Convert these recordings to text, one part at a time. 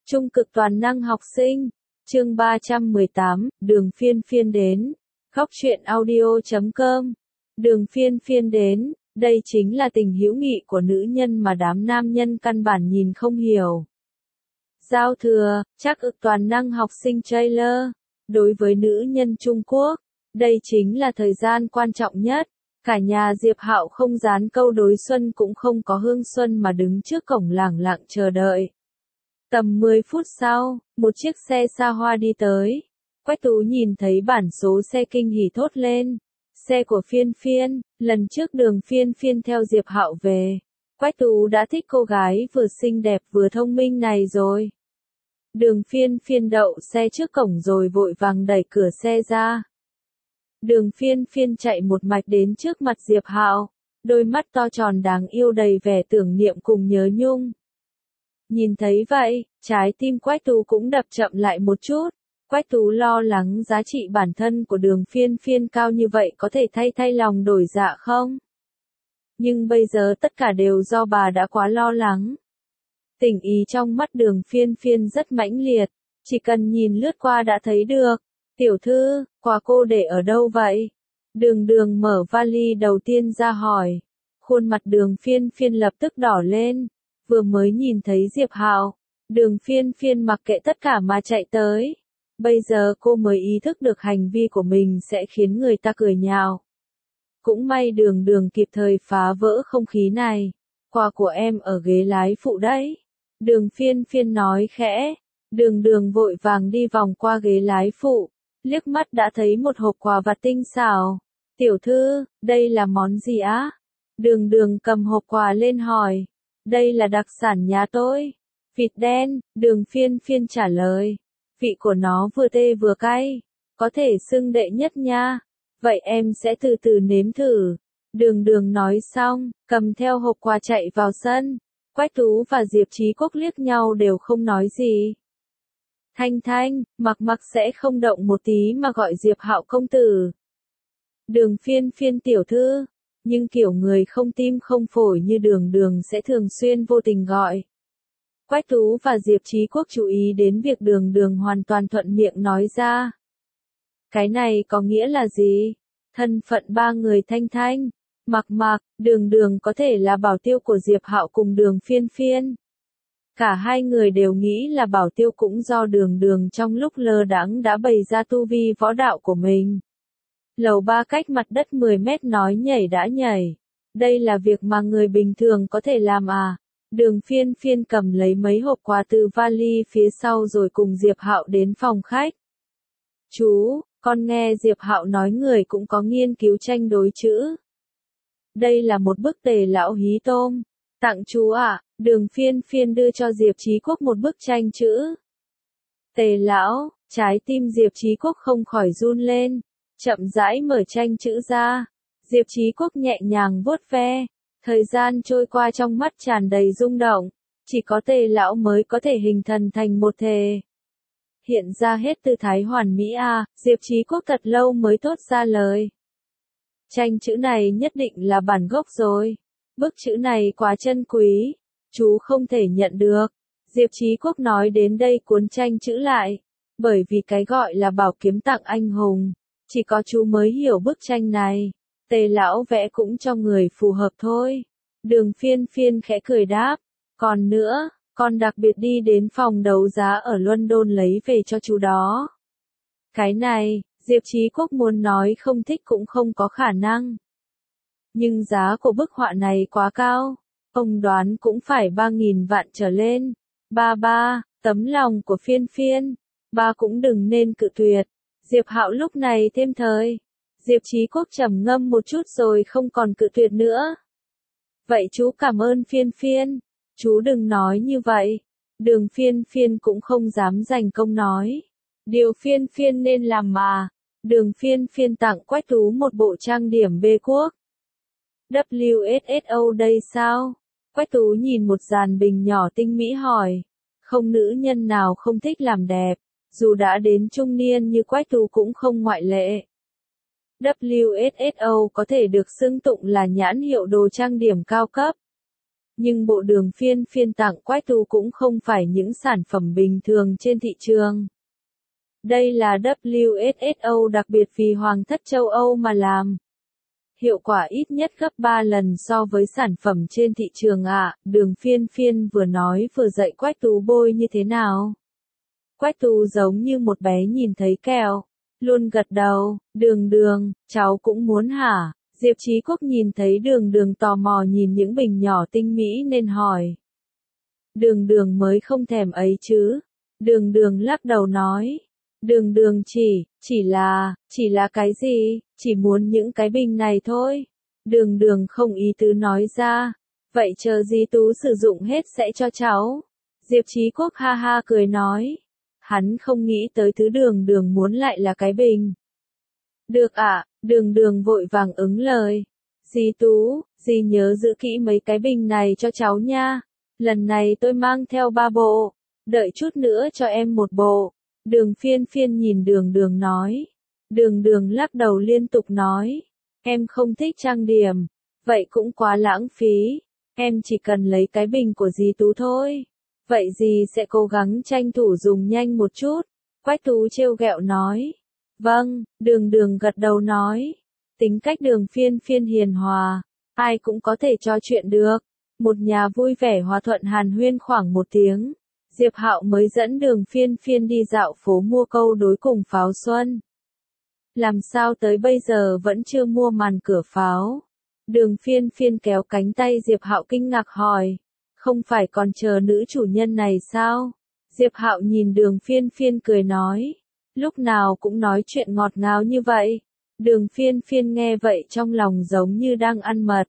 Trung cực toàn năng học sinh, chương 318, đường phiên phiên đến. Góc truyện audio.com. Đường phiên phiên đến, đây chính là tình hữu nghị của nữ nhân mà đám nam nhân căn bản nhìn không hiểu. Giao thừa, chắc ức toàn năng học sinh trailer. Đối với nữ nhân Trung Quốc, đây chính là thời gian quan trọng nhất. Cả nhà Diệp Hạo không dán câu đối xuân cũng không có hương xuân mà đứng trước cổng lẳng lặng chờ đợi. Tầm 10 phút sau, một chiếc xe xa hoa đi tới. Quách Tú nhìn thấy bản số xe kinh hỉ thốt lên. Xe của Phiên Phiên, lần trước Đường Phiên Phiên theo Diệp Hạo về. Quách Tú đã thích cô gái vừa xinh đẹp vừa thông minh này rồi. Đường Phiên Phiên đậu xe trước cổng rồi vội vàng đẩy cửa xe ra. Đường Phiên Phiên chạy một mạch đến trước mặt Diệp Hạo, đôi mắt to tròn đáng yêu đầy vẻ tưởng niệm cùng nhớ nhung. Nhìn thấy vậy, trái tim Quách Tú cũng đập chậm lại một chút. Quách Tú lo lắng giá trị bản thân của Đường Phiên Phiên cao như vậy có thể thay lòng đổi dạ không? Nhưng bây giờ tất cả đều do bà đã quá lo lắng. Tình ý trong mắt Đường Phiên Phiên rất mãnh liệt, chỉ cần nhìn lướt qua đã thấy được. Tiểu thư, quà cô để ở đâu vậy? Đường Đường mở vali đầu tiên ra hỏi. Khuôn mặt Đường Phiên Phiên lập tức đỏ lên. Vừa mới nhìn thấy Diệp Hạo, Đường Phiên Phiên mặc kệ tất cả mà chạy tới. Bây giờ cô mới ý thức được hành vi của mình sẽ khiến người ta cười nhạo. Cũng may Đường Đường kịp thời phá vỡ không khí này. Quà của em ở ghế lái phụ đấy. Đường Phiên Phiên nói khẽ. Đường Đường vội vàng đi vòng qua ghế lái phụ. Liếc mắt đã thấy một hộp quà vặt tinh xảo. Tiểu thư, đây là món gì á? Đường Đường cầm hộp quà lên hỏi. Đây là đặc sản nhà tôi. Vịt đen, Đường Phiên Phiên trả lời. Vị của nó vừa tê vừa cay. Có thể xưng đệ nhất nha. Vậy em sẽ từ từ nếm thử. Đường Đường nói xong, cầm theo hộp quà chạy vào sân. Quách Tú và Diệp Chí Quốc liếc nhau đều không nói gì. Thanh Thanh, Mặc sẽ không động một tí mà gọi Diệp Hạo công tử. Đường Phiên Phiên tiểu thư. Nhưng kiểu người không tim không phổi như Đường Đường sẽ thường xuyên vô tình gọi. Quách Tú và Diệp Chí Quốc chú ý đến việc Đường Đường hoàn toàn thuận miệng nói ra. Cái này có nghĩa là gì? Thân phận ba người Thanh Thanh, Mặc, Đường Đường có thể là bảo tiêu của Diệp Hạo cùng Đường Phiên Phiên. Cả hai người đều nghĩ là bảo tiêu cũng do Đường Đường trong lúc lơ đãng đã bày ra tu vi võ đạo của mình. Lầu 3 cách mặt đất 10 mét nói nhảy đã nhảy. Đây là việc mà người bình thường có thể làm à? Đường Phiên Phiên cầm lấy mấy hộp quà từ vali phía sau rồi cùng Diệp Hạo đến phòng khách. Chú, con nghe Diệp Hạo nói người cũng có nghiên cứu tranh đối chữ. Đây là một bức Tề lão hí tôm. Tặng chú ạ. Đường Phiên Phiên đưa cho Diệp Chí Quốc một bức tranh chữ. Tề lão, trái tim Diệp Chí Quốc không khỏi run lên. Chậm rãi mở tranh chữ ra. Diệp Chí Quốc nhẹ nhàng vuốt ve. Thời gian trôi qua trong mắt tràn đầy rung động. Chỉ có Tề lão mới có thể hình thần thành một thể. Hiện ra hết tư thái hoàn mỹ à, Diệp Chí Quốc thật lâu mới thốt ra lời. Tranh chữ này nhất định là bản gốc rồi. Bức chữ này quá chân quý. Chú không thể nhận được. Diệp Chí Quốc nói đến đây cuốn tranh chữ lại. Bởi vì cái gọi là bảo kiếm tặng anh hùng. Chỉ có chú mới hiểu bức tranh này. Tề lão vẽ cũng cho người phù hợp thôi. Đường Phiên Phiên khẽ cười đáp. Còn nữa, con đặc biệt đi đến phòng đấu giá ở London lấy về cho chú đó. Cái này, Diệp Chí Quốc muốn nói không thích cũng không có khả năng. Nhưng giá của bức họa này quá cao. Ông đoán cũng phải 3.000 vạn trở lên. Ba, tấm lòng của Phiên Phiên. Ba cũng đừng nên cự tuyệt. Diệp Hạo lúc này thêm thời. Diệp Chí Quốc trầm ngâm một chút rồi không còn cự tuyệt nữa. Vậy chú cảm ơn Phiên Phiên. Chú đừng nói như vậy. Đường Phiên Phiên cũng không dám giành công nói. Điều Phiên Phiên nên làm mà. Đường Phiên Phiên tặng Quách Tú một bộ trang điểm bê quốc. WSSO đây sao? Quách Tú nhìn một dàn bình nhỏ tinh mỹ hỏi. Không nữ nhân nào không thích làm đẹp. Dù đã đến trung niên như Quách Tú cũng không ngoại lệ. WSSO có thể được xưng tụng là nhãn hiệu đồ trang điểm cao cấp. Nhưng bộ đường phiên phiên tặng Quách Tú cũng không phải những sản phẩm bình thường trên thị trường. Đây là WSSO đặc biệt vì Hoàng thất châu Âu mà làm. Hiệu quả ít nhất gấp 3 lần so với sản phẩm trên thị trường ạ. Đường phiên phiên vừa nói vừa dạy Quách Tú bôi như thế nào. Quách Tú giống như một bé nhìn thấy kẹo. Luôn gật đầu, Đường Đường, cháu cũng muốn hả? Diệp Chí Quốc nhìn thấy Đường Đường tò mò nhìn những bình nhỏ tinh mỹ nên hỏi. Đường Đường mới không thèm ấy chứ. Đường Đường lắc đầu nói. Đường Đường chỉ là cái gì, chỉ muốn những cái bình này thôi. Đường Đường không ý tứ nói ra. Vậy chờ Di Tú sử dụng hết sẽ cho cháu. Diệp Chí Quốc ha ha cười nói. Hắn không nghĩ tới thứ Đường Đường muốn lại là cái bình. Được ạ, Đường Đường vội vàng ứng lời. Di Tú, Di nhớ giữ kỹ mấy cái bình này cho cháu nha. Lần này tôi mang theo 3 bộ. Đợi chút nữa cho em 1 bộ. Đường phiên phiên nhìn Đường Đường nói. Đường Đường lắc đầu liên tục nói. Em không thích trang điểm. Vậy cũng quá lãng phí. Em chỉ cần lấy cái bình của Di Tú thôi. Vậy Di sẽ cố gắng tranh thủ dùng nhanh một chút. Quách Tú trêu ghẹo nói. Vâng, Đường Đường gật đầu nói. Tính cách Đường phiên phiên hiền hòa. Ai cũng có thể trò chuyện được. Một nhà vui vẻ hòa thuận hàn huyên khoảng 1 tiếng. Diệp Hạo mới dẫn Đường phiên phiên đi dạo phố mua câu đối cùng pháo xuân. Làm sao tới bây giờ vẫn chưa mua màn cửa pháo? Đường phiên phiên kéo cánh tay Diệp Hạo kinh ngạc hỏi. Không phải còn chờ nữ chủ nhân này sao? Diệp Hạo nhìn Đường phiên phiên cười nói. Lúc nào cũng nói chuyện ngọt ngào như vậy. Đường phiên phiên nghe vậy trong lòng giống như đang ăn mật.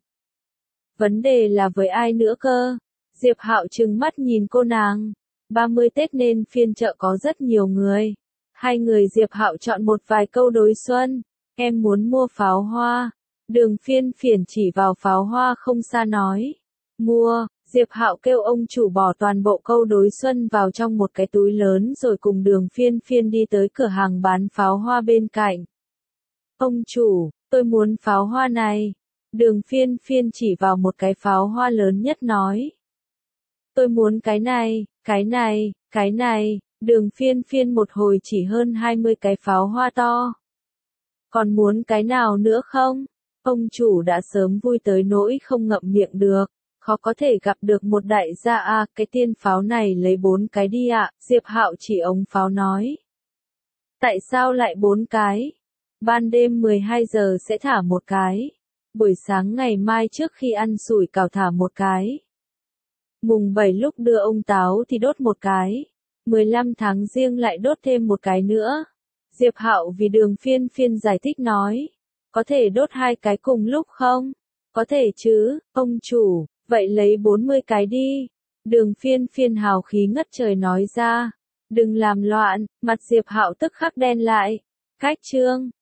Vấn đề là với ai nữa cơ? Diệp Hạo trừng mắt nhìn cô nàng. 30 Tết nên phiên chợ có rất nhiều người. Hai người Diệp Hạo chọn một vài câu đối xuân. Em muốn mua pháo hoa. Đường phiên phiên chỉ vào pháo hoa không xa nói. Mua. Diệp Hạo kêu ông chủ bỏ toàn bộ câu đối xuân vào trong một cái túi lớn rồi cùng Đường phiên phiên đi tới cửa hàng bán pháo hoa bên cạnh. Ông chủ, tôi muốn pháo hoa này. Đường phiên phiên chỉ vào một cái pháo hoa lớn nhất nói. Tôi muốn cái này, cái này, cái này. Đường phiên phiên một hồi chỉ hơn 20 cái pháo hoa to. Còn muốn cái nào nữa không? Ông chủ đã sớm vui tới nỗi không ngậm miệng được. Khó có thể gặp được một đại gia à, cái tiên pháo này lấy 4 cái đi ạ. Diệp Hạo chỉ ống pháo nói. Tại sao lại 4 cái? Ban đêm 12 giờ sẽ thả một cái. Buổi sáng ngày mai trước khi ăn sủi cảo thả một cái. Mùng 7 lúc đưa ông táo thì đốt một cái. 15 tháng Giêng lại đốt thêm một cái nữa. Diệp Hạo vì Đường phiên phiên giải thích nói. Có thể đốt 2 cái cùng lúc không? Có thể chứ, ông chủ, vậy lấy 40 cái đi. Đường phiên phiên hào khí ngất trời nói ra. Đừng làm loạn, mặt Diệp Hạo tức khắc đen lại. Cách chương.